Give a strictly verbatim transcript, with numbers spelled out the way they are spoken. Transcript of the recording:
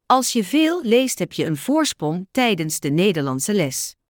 Als je veel leest heb je een voorsprong tijdens de Nederlandse les.